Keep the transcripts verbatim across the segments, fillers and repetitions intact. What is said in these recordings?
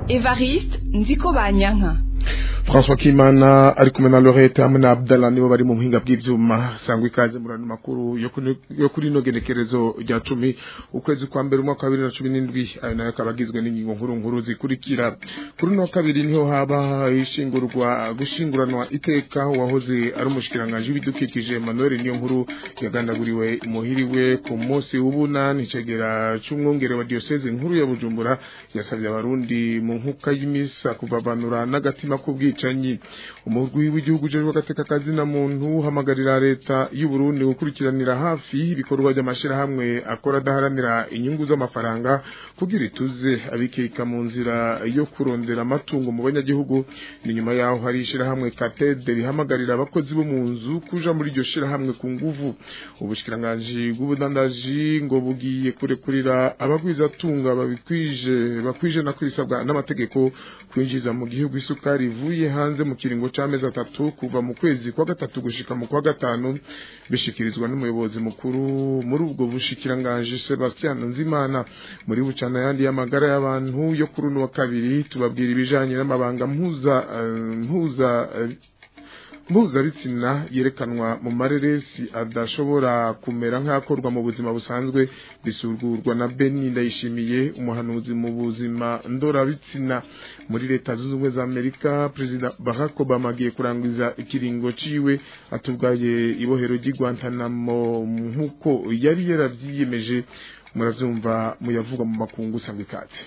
Evariste Nzikobanyanka. François Kimana ari kumwe na Lorette hamwe na Abdallah nibo bari mu mpinga bw'ivyuma sangwa ikaze murano makuru yo kuri no genekerezo rya cumi ukwezi kwa mbere umwaka wa bibiri na cumi n'indwi ayo nayo kabagizwe n'ingingo nkuru nkuru zikurikira. Kuri no kabiri niho haba ishingurwa gushinguranwa iteka wahoze ari umushikiranganje w'ibidukikije Emmanuel niyo nkuru yagandaguriwe imuhiriwe ku munsi w'ubunani cegera cy'umwongere wa diocese nkuru ya Bujumbura yasabye abarundi mu nkuka y'imisa kubabanura n'agatima kubwicanyi. Umurwi w'igihugu jeje gateka kazi na muntu hamagarira leta y'u Burundi gukurikiranira hafi ibikorwa by'amashira hamwe akora daharanira inyungu z'amafaranga kugira ituze abikeka mu nzira yo kurondera amatungo mu banyagihugu. Ni nyuma yaho hari ishira hamwe katede rihamagarira abakozi bo mu nzu kuja muri iryo shira hamwe ku nguvu. Ubushikiranganje bw'ubudandaji ngo bugiye kurekurira abagwiza tunga babikwije bakwije na kwisabwa n'amategeko kwinjiza mu gihugu isukari ivuye hanze mu kiringo c'amezi atatu kuva mu kwezi kwa gatatu gushika mu kwa gatanu bishikirizwa n'umuyobozi mukuru muri ubwo bushikiranganje Sebastian Nzimana. Muri bucana yandi y'amagara y'abantu yo kuri no kabiri tubabwira ibijanye n'amabanga mpuza mpuza mpuzabitsina yerekanwa mu mareresi adashobora kumera nk'akorwa mu buzima busanzwe bisurgurwa na Beni Ndayishimiye umuhanuzi mu buzima ndorabitsina. Muri leta zunze ubumwe za Amerika President Barack Obama agiye kurangiza ikiringo ciwe atubwaye ibohero ry'i Guantanamo nkuko yari yaravyiyemeje. Muravyumva muyavuga mu makungu sangwe kati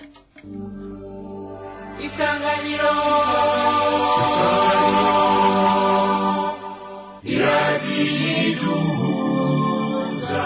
Isanganiro Iradiduza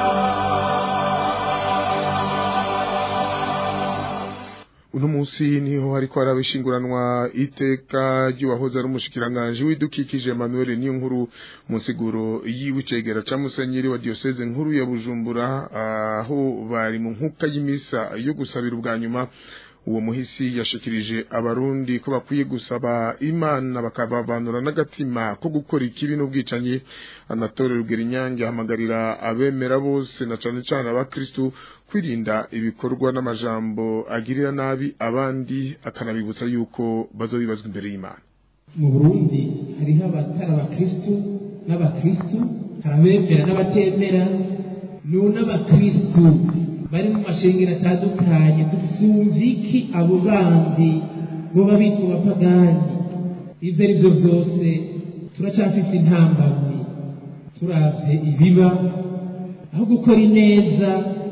uno munsi niho hariko arabishinguranwa iteka ry'uwahoze ari umushikiranganje w'idukikije Emmanuel niyo nkuru mu nsiguro yiwicegera ca musenyeri wa diocese nkuru ya Bujumbura aho bari mu nkuka y'imisa yo gusabira ubwa nyuma. Uwo muhisi yashikirije abarundi ko bakwiye gusaba Imana bakababanura n'agatima ko gukora ikibi n'ubwicanyi. Anatole Rugerinyange ahamagarira abemera bose na cane cane abakristo kwirinda ibikorwa n'amajambo agirira nabi abandi akanabibutsa yuko bazobibazwa imbere y'Imana. Mu Burundi hariho abatari abakristo n'abakristo, abemera n'abatemera, n'abakristo bari mu mashengero atandukanye. Dusumviki abo bandi bo babitwa abapagani. Ivyo ari byo byose turacafise intambamyi turavye ibiba aho gukora ineza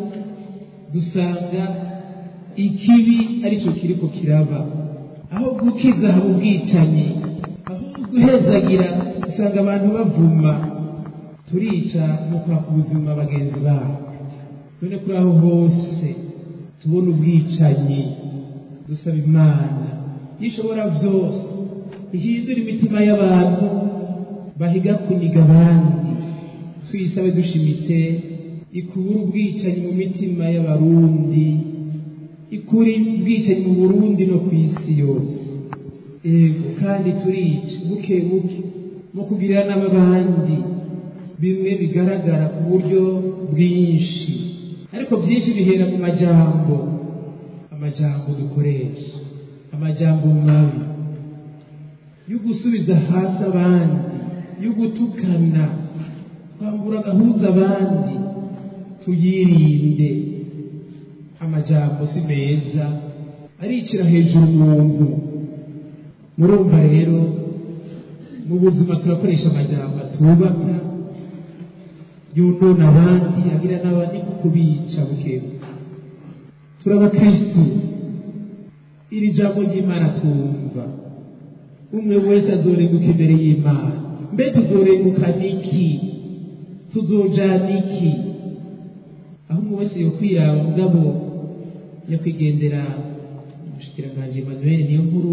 dusanga ikibi arico kiriko kiraba, aho gukiza haba ubwicanyi, aho guhezagira usanga abantu bavuma turica no kwaka ubuzima bagenzi babo. None kuri aho hose tubona ubwicanyi dusaba Imana ishobora vyose ihindura imitima y'abantu bahiga kuniga abandi. Tuyisabe dushimitse ikubura ubwicanyi mu mitima y'abarundi, ikuri ubwicanyi mu Burundi no kw'isi yose. Ego kandi turica buke buke mu kugirira n'abandi bimwe bigaragara ku buryo bwinshi, ariko byinshi bihera mu majambo amajambo dukoresha, amajambo mabi yo gusubiza hasi abandi, yo gutukana, kwambura gahuza abandi. Tuyirinde amajambo si meza aricira hejuru umuntu. Murumva rero mu buzima turakoresha amajambo atubaka yonona abandi agira n'abandi kubica bukebu. Turabakristo iri jambo ry'Imana twumva umwe wese azorenguka imbere y'Imana. Mbe tuzorenguka niki? Tuzojana iki? Aho umwe wese yokwiraba mugabo yakwigendera umushikiranganje Emmanuel niyo nkuru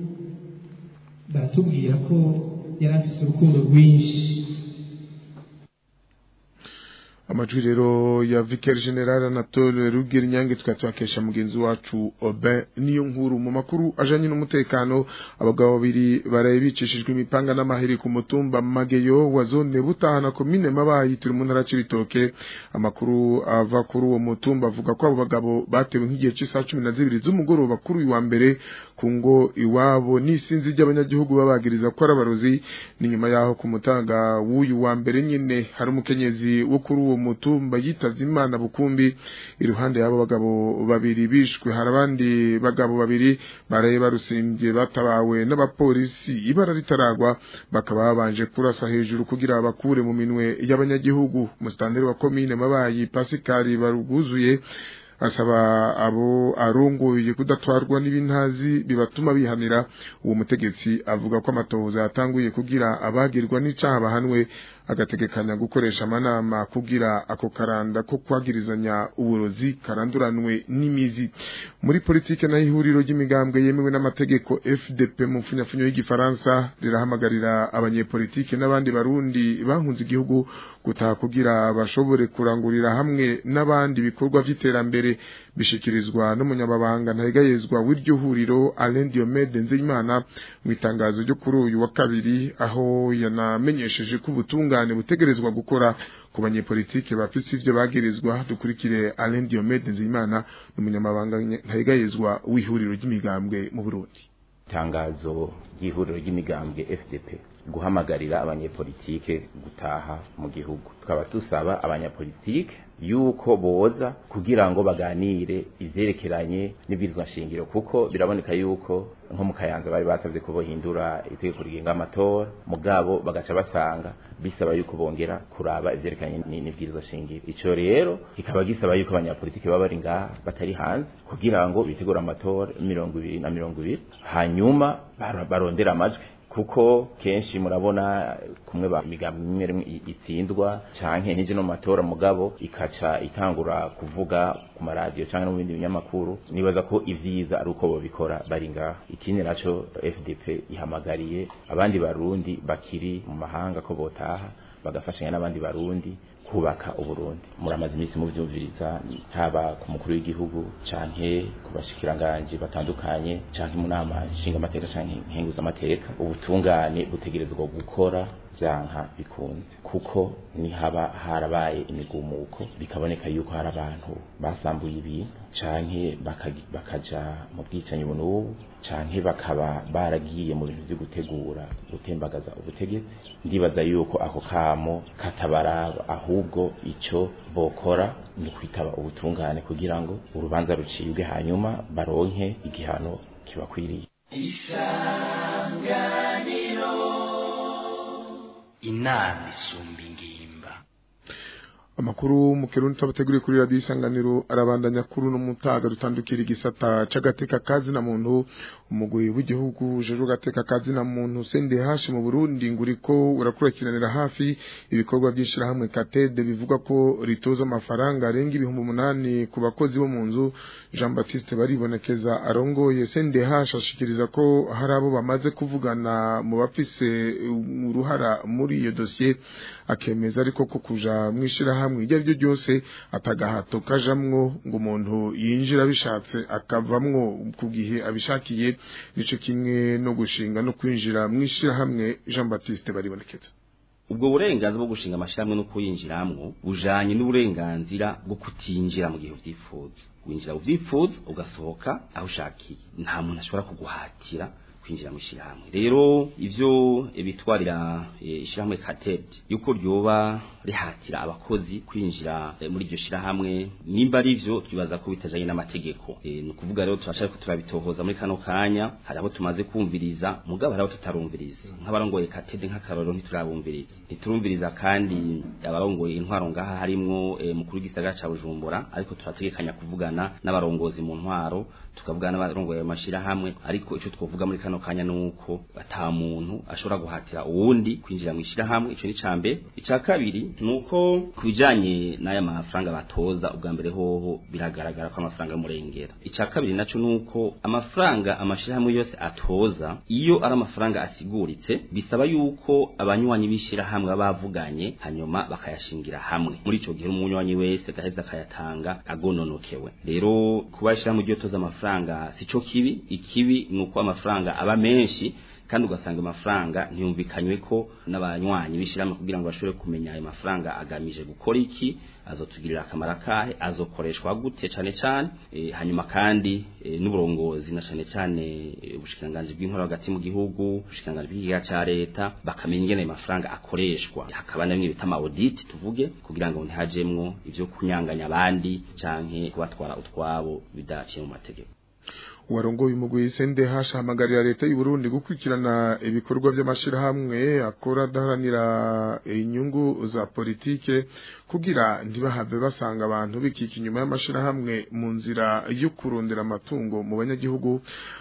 baratubwira ko yari afise urukundo rwinshi. amajwi rero ya Vicaire General Anatole Rugirinyange twatwakesha mugenzi wacu Oben niyo nkuru mu makuru ajanye n'umutekano abagabo babiri baraye bicishijwe imipanga n'amaheri ku mutumba Mageyo wa zone Butahana komine Mabayi turi mu ntara c'Ibitoke amakuru ava kuri uwo mutumba avuga ko abo bagabo batewe nk'igihe cy'isaha cumi na zibiri z'umugoroba kuri uyu wa mbere kungo iwabo n'isinzi ry'abanyagihugu babagiriza ko arabarozi ni nyuma yaho ku mutanga w'uyu wa mbere nyine hari umukenyezi wo kuri uwo mutumba yitavye Imana Bukumbi iruhande y'abo bagabo babiri bishwe hari abandi bagabo babiri baraye barusimbye batabawe n'abapolisi ibara ritaragwa bakaba babanje kurasa hejuru kugira bakure mu minwe y'abanyagihugu mustandere wa komine Mabayi Pascal baruguzuye asaba abo arongoye kudatwarwa n'ibintazi bibatuma bihanira uwo mutegetsi avuga ko amatohoza yatanguye kugira abagirwa n'icaha bahanwe agategekanya gukoresha amanama kugira ako karanda ko kwagirizanya uburozi karanduranwe n'imizi muri politike na ihuriro ry'imigambwe yemewe n'amategeko F D P mu mfunyafunyo y'igifaransa rirahamagarira abanyepolitike n'abandi barundi bahunze igihugu gutaha kugira bashobore kurangurira hamwe n'abandi bikorwa vy'iterambere bishikirizwa n'umunyababanga ntayegayezwa w'iryo huriro Alain Diomede Nzeyimana mu itangazo ryo kuri uyu wa kabiri aho yanamenyesheje ko ubutunga butegerezwa gukora ku banyepolitike bafise ivyo bagirizwa dukurikire Alain Diomede Nzeyimana n'umunyamabanga ntayegayezwa w'ihuriro ry'imigambwe mu Burundi. Tangazo y'ihuriro ry'imigambwe F D P guhamagarira abanyepolitike gutaha mu gihugu tukaba tusaba abanyepolitike yuko boza kugira ngo baganire ivyerekeranye n'ibirizwa shingiro kuko biraboneka yuko nko mu Kayanza bari batavye ko bohindura itegeko rigenga amatora mugabo bagaca basanga bisaba yuko bongera kuraba ivyerekeranye n'ibirizwa shingiro ico rero kikaba gisaba yuko abanyapolitike baba bari ngaha batari hanze kugira ngo bitegura amatora mirongo ibiri na mirongo ibiri hanyuma barondera amajwi kuko kenshi murabona kumwe ba migambi imwe itsindwa canke nije no matora mugabo ikaca itangura kuvuga ku maradio canke no bindi binyamakuru nibaza ko ivyiza ari uko bobikora bari ngaha ikindi naco F D P ihamagariye abandi barundi bakiri mu mahanga ko botaha bagafashanya n'abandi barundi kubaka uburundi muramaze imisi mu vyumviriza haba ku mukuru w'igihugu canke ku bashikiranganje batandukanye canke mu nama nshinga amateka canke nkenguza amateka ubutungane butegerezwa gukora vyanka bikunze kuko ni haba harabaye imigumuko bikaboneka yuko hari abantu basambuye ibintu canke bakaja mu bwicanyi bunubu canke bakaba baragiye mu bintu byo gutegura gutembagaza ubutegetsi ndibaza yuko ako kamo katabaraba ahubwo ico bokora ni kwitaba ubutungane kugira ngo urubanza rucibwe hanyuma baronke igihano kibakwiriye. Isanganiro inama isumba ingimba. Amakuru mu Kirundi tabateguriye kuri radio Isanganiro arabandanya kuri no mutaga dutandukira igisata c'agateka kazi na muntu umugwi w'igihugu jeje gateka kazi na muntu sende hashi mu Burundi nguriko urakurikiranira hafi ibikorwa byishira hamwe Katede bivuga ko ritoza amafaranga arenga ibihumbi umunani ku bakozi bo mu nzu Jean Baptiste baribonekeza arongoye sende hashi ashikiriza ko hari abo bamaze kuvugana mu bafise uruhara muri iyo dossier akemeza ariko ko kuja mwishira hamwe iryo ryo ryose atagahato kajamwo ngo umuntu yinjira bishatse akavamwo ku gihe abishakiye nico kimwe no gushinga no kwinjira mwishira hamwe Jean Baptiste baribonekeza ubwo burenganzira bwo gushinga amashyirahamwe no kuyinjiramwo bujanye n'uburenganzira bwo kutinjira mu gihe uvyifuza winjira uvyifuza ugasohoka aho ushakiye nta muntu ashobora kuguhatira kwinjira mu shirahamwe rero ivyo ebitwarira ishirahamwe Katede yuko ryoba rihatira abakozi kwinjira e, muri iryo shirahamwe nimba ari ivyo twibaza ko bitajanye n'amategeko e, no kuvuga rero turashaka ko turabitohoza muri kano kanya hari abo tumaze kumviriza mugabo hari abo tutarumviriza nk'abarongoye Katede nk'akaroro ntiturabumviriza ntiturumviriza kandi abarongoye intwaro ngaha harimwo e, mukuru w'igisagara ca Bujumbura ariko turategekanya kuvugana n'abarongozi mu ntwaro tukavugana n'abarongoye amashirahamwe ariko ico twovuga muri kano kanya nuko ata muntu ashobora guhatira uwundi kwinjira mu ishirahamwe. Ico ni cambe. Ica kabiri nuko kubijanye n'aya mafaranga batoza ubwa mbere hoho biragaragara ko amafaranga murengera. Ica kabiri naco nuko amafaranga amashirahamwe yose atoza iyo ari amafaranga asiguritse bisaba yuko abanywanyi b'ishirahamwe bavuganye hanyuma bakayashingira hamwe. Muri ico gihe umunywanyi wese gaheza akayatanga agononokewe. Rero kubashira mu gihe toza amafaranga sico kibi. Ikibi nuko amafaranga aba menshi kandi ugasanga amafaranga ntiyumvikanywe ko n'abanywanyi bishiramo kugira ngo bashobore kumenya ayo mafaranga agamije gukora iki, azotugirira akamara kahe, azokoreshwa gute cyane cyane. E, hanyuma kandi e, n'uburongozi na cyane cyane ubushikiranganje bw'inkora hagati mu gihugu, ubushikiranganje bw'igiga ca leta bakamenya ingene ayo mafaranga akoreshwa. Hakaba namwe bita ma audit tuvuge kugira ngo ntihajemwo ivyo kunyanganya abandi canke kubatwara utwabo bidaciye mu mategeko. Warongoye umugwi S N D H hamagarira leta y'u Burundi gukurikirana ibikorwa by'amashirahamwe akora daharanira inyungu za politike kugira ntibahave basanga abantu bikika inyuma y'amashirahamwe mu nzira yo kurondera amatungo mu banyagihugu.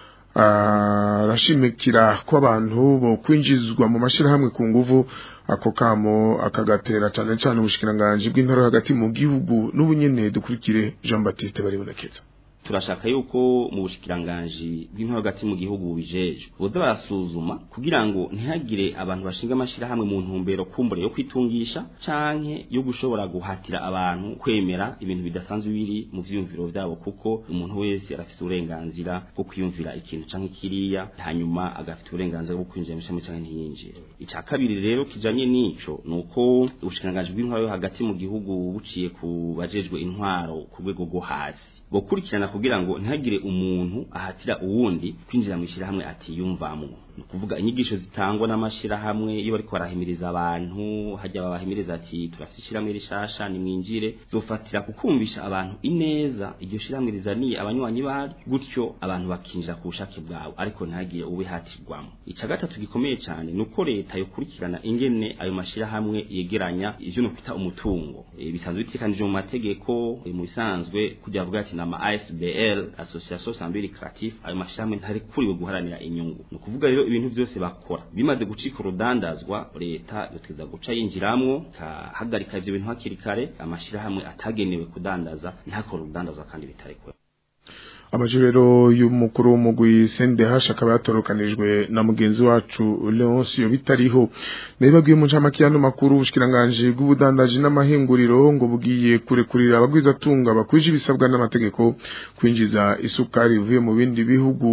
Arashimikira ko abantu bo kwinjizwa mu mashirahamwe ku nguvu. Ako kamo akagatera cyane cyane ubushikiranganje bw'intara hagati mu gihugu n'ubunyene. Dukurikire Jean Baptiste Baribonekeza. Turashaka yuko mu bushikiranganje bw'inkora hagati mu gihugu bijeje boza barasuzuma kugira ngo ntihagire abantu bashinga amashira hamwe mu ntumbero kumbure yo kwitungisha canke yo gushobora guhatira abantu kwemera ibintu bidasanzwe biri mu vyumviro vyabo, kuko umuntu wese arafite uburenganzira bwo kwiyumvira ikintu canke kiriya hanyuma agafite uburenganzira bwo kwinjira mu cyangwa canke ntiyinjire. Ica kabiri rero kijanye nico nuko ubushikiranganje bw'inkora hagati mu gihugu buciye ku bajejwe intwaro ku rwego rwo hasi bokurikirana kugira ngo ntihagire umuntu ahatira uwundi kwinjira mu ishirahamwe atiyumvamwo. Nukuvuga inyigisho zitangwa n'amashirahamwe iyo bari kwarahimiriza abantu hajya babahimiriza ati turafite ishirahamwe rishasha ni mwinjire, zofatira kukumvisha abantu ineza iryo shirahamwe rizaniye abanywanyi bari, gutyo abantu bakinjira ku bushake bwabo ariko ntihagire ubihatirwamo. Ica gatatu gikomeye cyane nuko leta yokurikirana ingene ayo mashirahamwe yegeranya ivyo no kwita umutungo. E, bisanzwe bitekanije mu mategeko e, mu bisanzwe kujya avuga ati na A S B L Association Sambiri Creative ayo mashirahamwe ntari kuriwe guharanira inyungu. Nukuvuga rero ibintu byose bakora bimaze gucika urudandazwa leta yoteza guca yinjiramwo kahagarika ivyo bintu hakiri kare amashirahamwe atagenewe kudandaza ntakora urudandazwa kandi bitarekwe. Amajurero y'umukuru w'umugwi S N D H akaba yatorokanijwe na mugenzi wacu Leoncio bitariho. Nibabwiye mu ncamakiano makuru ubushikiranganje bw'ubudandaji n'amahinguriro ngo bugiye kurekurira abagwiza tunga bakwije ibisabwa n'amategeko kwinjiza isukari ivuye mu bindi bihugu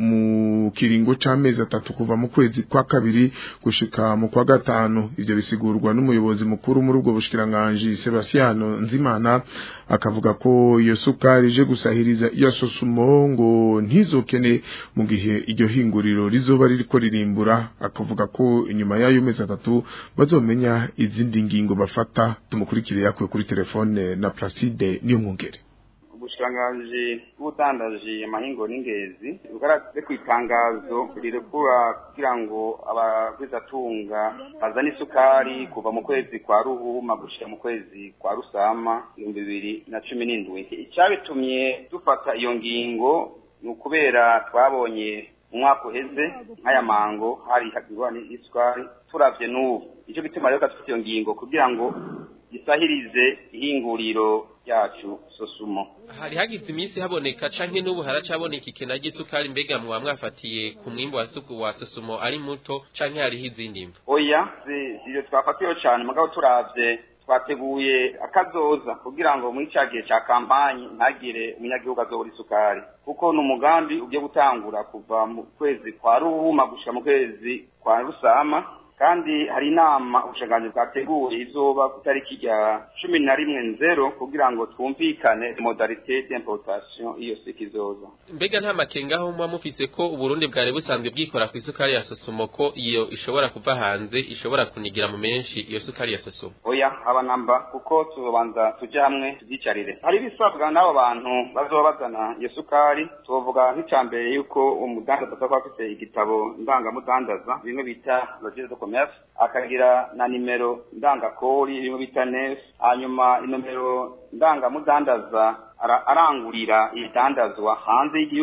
mu kiringo c'amezi atatu kuva mu kwezi kwa kabiri gushika mu kwa gatanu. Ivyo bisigurwa n'umuyobozi mukuru muri ubwo bushikiranganje Sebastiano Nzimana akavuga ko iyo sukari ije gusahiriza iyo sosumo ngo ntizokene mu gihe iryo hinguriro rizoba ririko ririmbura. Akavuga ko inyuma y'ayo mezi atatu bazomenya izindi ngingo bafata. Tumukurikire yakwe kuri telefone na Placide niyo mwongere. Ubushikiranganje bw'ubudandaji amahingo n'ingezi bugaragaze ku itangazo rirekura kugira ngo abagwizatunga bazane isukari kuva mu kwezi kwa Ruhuma gushika mu kwezi kwa Rusama ibihumbi bibiri na cumi n'indwi. Icyabitumye dufata iyo ngingo nukubera twabonye umwaka uheze nk'aya mango hari hakigwa n'isukari turavye n'ubu. Ico gituma rero dufite iyo ngingo kugira ngo gisahirize ihinguriro yacu Sosumo. Hari hagize iminsi haboneka canke n'ubu haracaboneka ikena ry'isukari, mbega mwa mwafatiye ku mwimbo wa suku wa Sosumo ari muto canke hari izindi mvo? Oya, ziyo twafatiye cyane mugabo turavye twateguye akazoza kugira ngo muri cyagiye ca kampanye ntagire umunyagihugu azobura isukari, kuko n'umugambi ugiye gutangura kuva mu kwezi kwa Ruhuma gushika mu kwezi kwa Rusama, kandi hari inama ubushakashatsi bwateguye izoba kutariki ya cumi na rimwe nzero kugira ngo twumvikane modalité d'importation iyo sikizoza. Mbega nta makenga aho mwa mufise ko Uburundi bware busanzwe bwikora ku isukari ya Sosumo ko iyo ishobora kuva hanze ishobora kunigira mu menshi iyo sukari ya Sosumo? Oya, abanamba kuko tubanza tujya hamwe tugicarire. Hari bisabwa n'abo bantu bazoba bazana iyo sukari, tuvuga nk'icambere yuko umudandaza azaba afite igitabo ndangamudandaza bimwe bita registre de akagira na nimero ndangakori bimwe bita N E S, hanyuma inomero ndangamudandaza arangurira idandazwa hanze y'igihugu,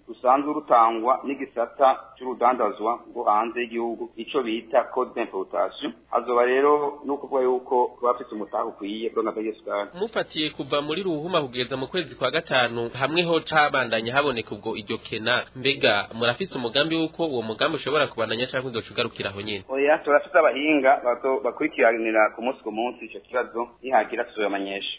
rusanzwe rutangwa n'igisata cy'urudandazwa rwo hanze y'igihugu ico bita code d'importation azoba rero nuko kuvuga yuko bafite umutaho ukwiye bwo n'abayesukari mufatiye kuva muri ruhuma kugeza mu kwezi kwa gatanu hamwe ho cabandanya haboneka ubwo iryo kena mbega murafise umugambi wuko uwo mugambi ushobora kubandanya cyangwa uzocugarukira aho nyene oya turafite abahinga bakurikiranira ku munsi ku munsi ico kibazo nihagira tuzoyamenyesha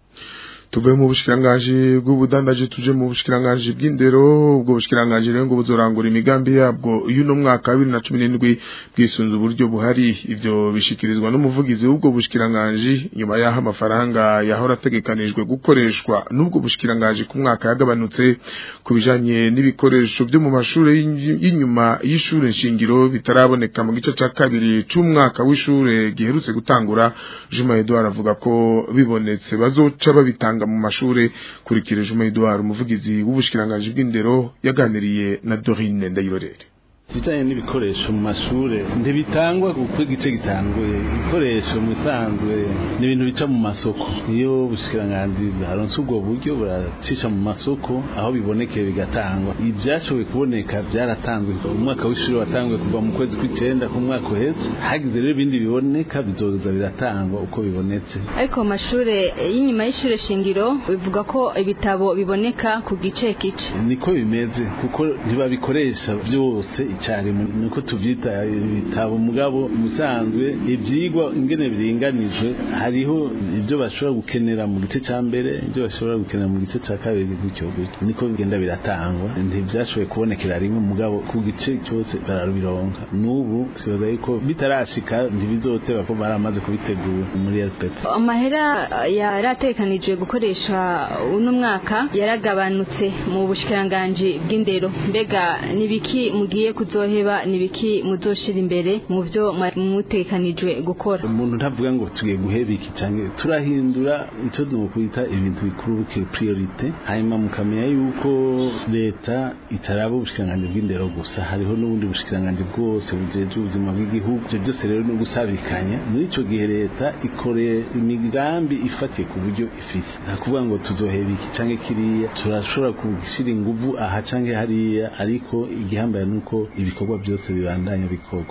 tuve mu bushikiranganje bw'ubudandaje tuje mu bushikiranganje bw'indero ubwo bushikiranganje rero ngo buzorangura imigambi yabwo y'uno mwaka wa bibiri na cumi n'indwi bwisunze uburyo buhari ivyo bishikirizwa n'umuvugizi w'ubwo bushikiranganje nyuma yaho amafaranga yahora ategekanijwe gukoreshwa n'ubwo bushikiranganje ku mwaka yagabanutse kubijanye n'ibikoresho byo mu mashure y'inyuma y'ishure nshingiro bitaraboneka mu gice ca kabiri c'umwaka w'ishure giherutse gutangura Juma Edouard avuga ko bibonetse bazoca babitanga mu mashure kurikire Juma Edouard umuvugizi w'ubushikiranganje bw'indero yaganiriye na Dorine Ndayirorere Vitanye n'ibikoresho mu mashure ntibitangwa kuko igice gitanguye ibikoresho musanzwe n'ibintu bica mu masoko iyo bushikiranganje haronse ubwo buryo buracisha mu masoko aho bibonekeye bigatangwa ibyashoboye kuboneka byaratanzwe mu mwaka w'ishure watanguye kuva mu kwezi kw'icenda ku mwaka uheze hagize rero ibindi biboneka bizoza biratangwa uko bibonetse ariko mashure y'inyuma y'ishure shingiro bivuga ko ibitabo biboneka ku gice kice niko bimeze kuko ntibabikoresha byose icari nuko tuvyita ibitabo mugabo musanzwe ivyigwa ingene biringanijwe hariho ibyo bashobora gukenera mu gice ca mbere ibyo bashobora gukenera mu gice ca kabiri gutyo niko bigenda biratangwa ntivyashoboye kubonekera rimwe mugabo ku gice cyose barabironka n'ubu twibaza yuko bitarashika ntibizoteba ko baramaze kubitegura muri L P P amahera yaratekanijwe gukoresha uno mwaka yaragabanutse mu bushikiranganje bw'indero mbega nibiki mugiye kuzoheba nibiki muzoshira imbere mu byo mutekanijwe gukora umuntu ntavuga ngo tugiye guheba iki canke turahindura ico dukwita ibintu bikuru bike priorite hanyuma mukamenya yuko leta itaraba ubushikiranganje bw'indero gusa hariho n'ubundi bushikiranganje bwose bujeje ubuzima bw'igihugu byo byose rero no gusabikanya muri ico gihe leta ikoreye imigambi ifatiye ku buryo ifise nakuvuga ngo tuzoheba iki canke kiriya turashobora kushira inguvu aha canke hariya ariko igihambaye nuko ibikorwa byose bibandanya bikorwa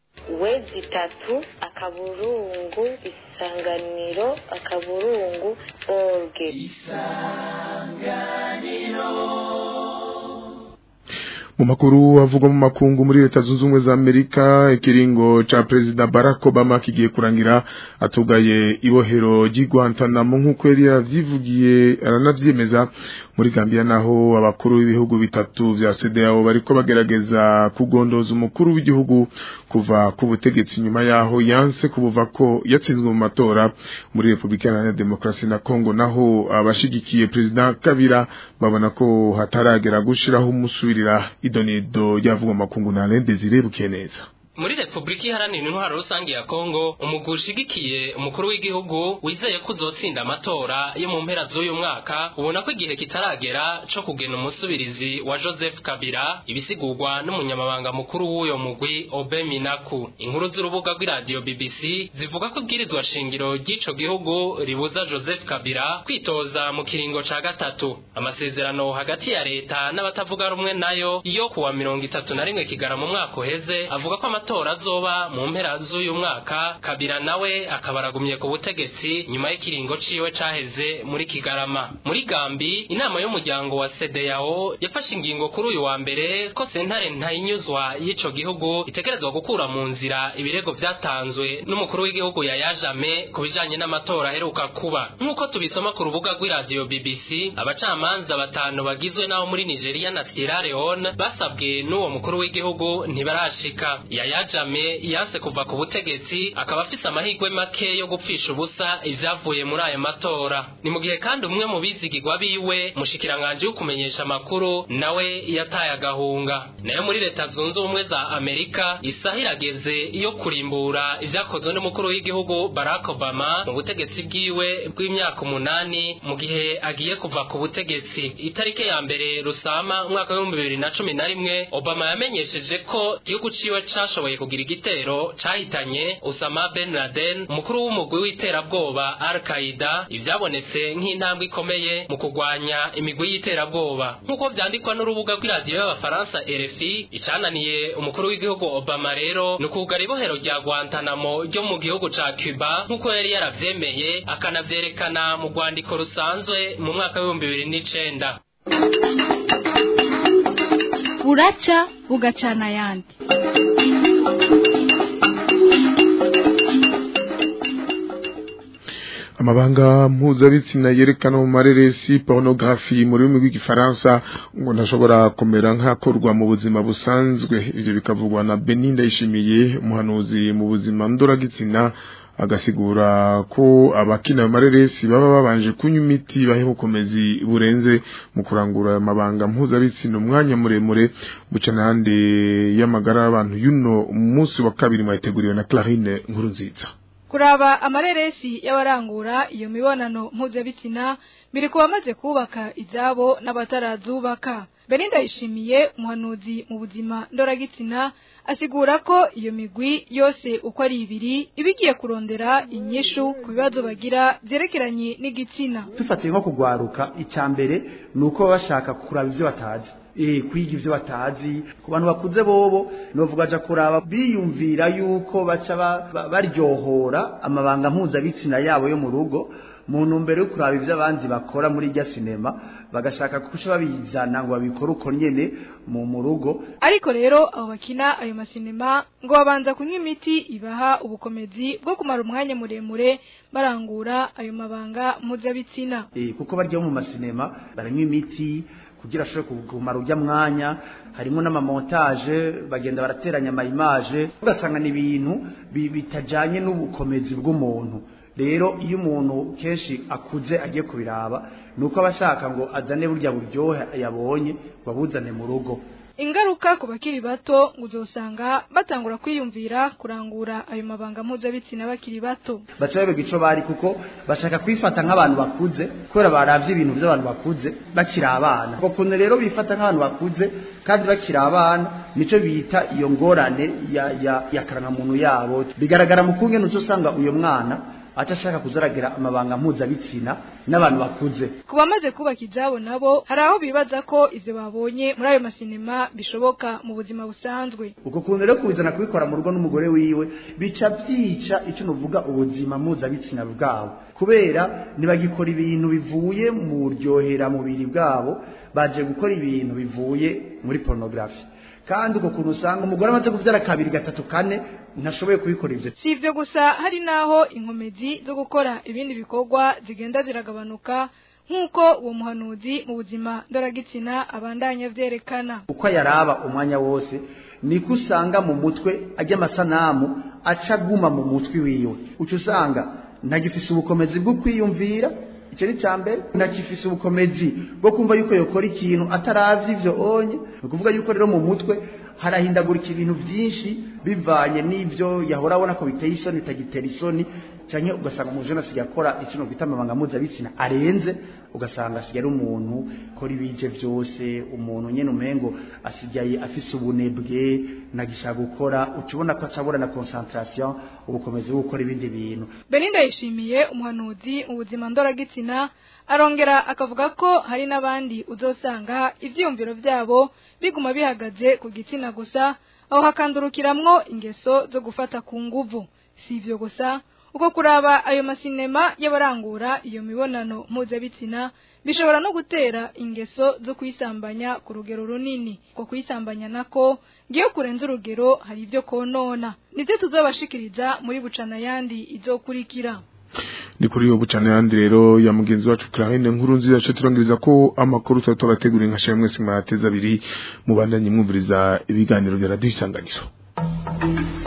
wezi tatu akaburungu isanganiro akaburungu orge isanganiro mu makuru avugwa mu makungu muri leta zunze ubumwe za Amerika ikiringo ca President Barack Obama kigiye kurangira atugaye ibohero ry'i Guantanamo nk'uko yari yavyivugiye aranavyemeza muri Gambia naho abakuru b'ibihugu bitatu vya C D A O bariko bagerageza kugondoza umukuru w'igihugu kuva ku butegetsi nyuma yaho yanse kubuva ko yatsinzwe mu matora muri Republika ya Demokarasi na Congo naho abashigikiye President Kabila babona ko hataragera gushiraho umusubirira idonido yavuga makungu na Desire Bukeneza muri Republika Iharanira Intwaro Rusange ya Kongo umugwi ushigikiye umukuru w'igihugu wizeye kuzotsinda amatora yo mu mpera z'uyu mwaka ubona ko igihe kitaragera co kugena umusubirizi wa Joseph Kabila ibisigurwa n'umunyamabanga mukuru w'uyo mugwi Obe Minaku. Inkuru z'urubuga rw'iradio B B C zivuga ko ibwirizwa shingiro ry'ico gihugu ribuza Joseph Kabila kwitoza mu kiringo ca gatatu. Amasezerano hagati ya leta n'abatavuga rumwe nayo yo kuwa mirongo itatu na rimwe Kigarama mu mwaka uheze avuga ko amatora azoba mu mpera z'uyu mwaka. Kabila nawe akabaragumye ku butegetsi nyuma y'ikiringo ciwe caheze muri Kigarama. Muri Gambi inama y'umuryango wa C D A O yafashe ingingo kuri uyu wa mbere ko sentare ntayinyuzwa y'ico gihugu itegerezwa gukura mu nzira ibirego vyatanzwe n'umukuru w'igihugu yayajame kubijanye n'amatora aheruka kuba. Nk'uko tubisoma ku rubuga rw'iradio B B C abacamanza batanu bagizwe naho muri Nigeria na Sierra Leone basabwe n'uwo mukuru w'igihugu ntibarashika. Yayajame yanse kuva ku butegetsi akaba afise amahirwe make yo gupfisha ubusa ivyavuye muri ayo matora. Ni mu gihe kandi umwe mu bizigirwa biwe mushikiranganje yo kumenyesha makuru nawe yataye agahunga. Nayo muri leta zunze ubumwe za Amerika isaha irageze iyo kurimbura ivyakozwe n'umukuru w'igihugu Barack Obama mu butegetsi bwiwe bw'imyaka umunani mu gihe agiye kuva ku butegetsi. Itarike ya mbere Rusama umwaka wa bibiri na cumi na rimwe Obama yamenyesheje ko igihugu ciwe cashoboye cashoboye kugira igitero cahitanye Osama bin Laden umukuru w'umugwi w'iterabwoba Al-Qaeda ivyabonetse nk'intambwe ikomeye mu kugwanya imigwi y'iterabwoba nkuko vyandikwa n'urubuga rw'iradiyo y'abafaransa R F I icananiye umukuru w'igihugu Obama rero nukugara ibohero rya Guantanamo ryo mu gihugu ca Cuba nkuko yari yaravyemeye akanavyerekana mu rwandiko rusanzwe mu mwaka w'ibihumbi bibiri n'icenda. Buraca bugacana yandi. Amabanga mpuzabitsina yerekana mu mareresi pornography mu rurimi rw'igifaransa ngo ntashobora komera nk'akorwa mu buzima busanzwe. Ivyo bikavugwa na Beninda Ishimiye umuhanuzi mu buzima ndoragitsina agasigura ko abakina amareresi baba babanje kunywa imiti bahe ubukomezi burenze mu kurangura amabanga mpuzabitsina umwanya muremure bucanande y'amagara y'abantu yuno umunsi wa kabiri mwateguriwe na Clarine Nkurunziza. Kuraba amareresi y'abarangura iyo mibonano mpuzabitsina biri kubamaze kubaka izabo n'abatarazubaka. Beninda Ishimiye umuhanuzi mu buzima ndoragitsina asigura ko iyo migwi yose uko ari ibiri ibigiye kurondera inyishu ku bibazo bagira byerekeranye n'igitsina. Tufatiye nko kugwaruka icyambere nuko bashaka kuraba ivyo batazi eh kwiga ivyo batazi ku bantu bakuze bobo novuga aja kuraba biyumvira yuko baca baryohora amabanga mpuzabitsina yabo yo mu rugo mu ntumbero yo kuraba ivyo abandi bakora muri rya sinema bagashaka kuca babizana ngo babikora uko nyene mu murugo. Ariko rero abo bakina ayo masinema ngo babanza kunywa imiti ibaha ubukomezi bwo kumara umwanya muremure barangura ayo mabanga mpuzabitsina. Eh kuko barya mu masinema baranywa imiti kugira ashobore kumara ujya mwanya harimo n'amamontage bagenda barateranya ama image ugasanga ni ibintu bitajanye n'ubukomezi bw'umuntu. Rero iyo umuntu kenshi akuze agiye kubiraba nuko abashaka ngo azane burya buryohe yabonye babuzane mu rugo. Ingaruka ku bakiri bato nguzosanga batangura kwiyumvira kurangura ayo mabanga mpuzabitsina bakiri bato. Bacabe gico bari kuko bashaka kwifata nk'abantu bakuze kubera baravye ibintu by'abantu bakuze bakiri abana. Bakunze rero bifata nk'abantu bakuze kandi bakiri abana nico bita iyo ngorane ya ya, ya karanga muntu yabo. Bigaragara mu kunge n'uzosanga uyo mwana atashaka kuzaragira amabanga mpuzabitsina n'abantu bakuze. Kuba maze kubaka izabo nabo hari aho bibaza ko ivyo babonye muri ayo masinema bishoboka mu buzima busanzwe. Uko kuntu rero kubizana kubikora mu rugo n'umugore wiwe bica byica icyo nuvuga ubuzima mpuzabitsina bwabo kubera nibagikora ibintu bivuye mu ryohera mubiri bwabo baje gukora ibintu bivuye muri pornography. Kandi uko kuntu usanga umugore amaze kubyara kabiri gatatu kane ntashoboye kubikora ivyo. Si ivyo gusa hari naho inkomezi zo gukora ibindi bikorwa zigenda ziragabanuka nkuko uwo muhanuzi mu buzima ndoragitsina abandanya vyerekana. Uko yaraba umwanya wose niko usanga mu mutwe ajya amasanamu acaguma mu mutwe wiwe. Uco usanga ntagifise ubukomezi bwo kwiyumvira icyo ni cyambere ntakifise ubukomezi bwo kumva yuko yokora ikintu ataravye ivyo onye ukuvuga yuko rero mu mutwe harahindagurika ibintu byinshi bivanye n'ivyo yahora abona ko biteye isoni tagitera isoni canke ugasanga mu jeune asigaye akora ikintu bita amabanga mpuzabitsina arenze ugasanga asigaye umuntu kora ibije byose umuntu nyene umengo asigaye afise ubunebwe nagishaka gukora ukibona ko acabura na concentration ubukomezi bwo gukora ibindi bintu. Beninda Yishimiye umuhanuzi mu buzima ndoragitsina arongera akavuga ko hari n'abandi uzosanga ivyumviro vyabo biguma bihagaze ku gitsina gusa aho hakandurukiramwo ingeso zo gufata ku nguvu. Si ivyo gusa uko kuraba ayo masinema y'abarangura iyo mibonano mpuzabitsina bishobora no gutera ingeso zo kwisambanya ku rugero runini. Ko kwisambanya nako ngiye kurenza urugero hari ibyo konona. Nivyo tuzobashikiriza muri bucana yandi izokurikira. Ni kuri yo bucana yandi rero ya mugenzi wacu Clarine Nkurunziza cyo turangiriza ko amakuru tutabategura nka shemwe mwese mwateza abiri mubandanye mwumviriza ibiganiro bya Radio Isanganiro.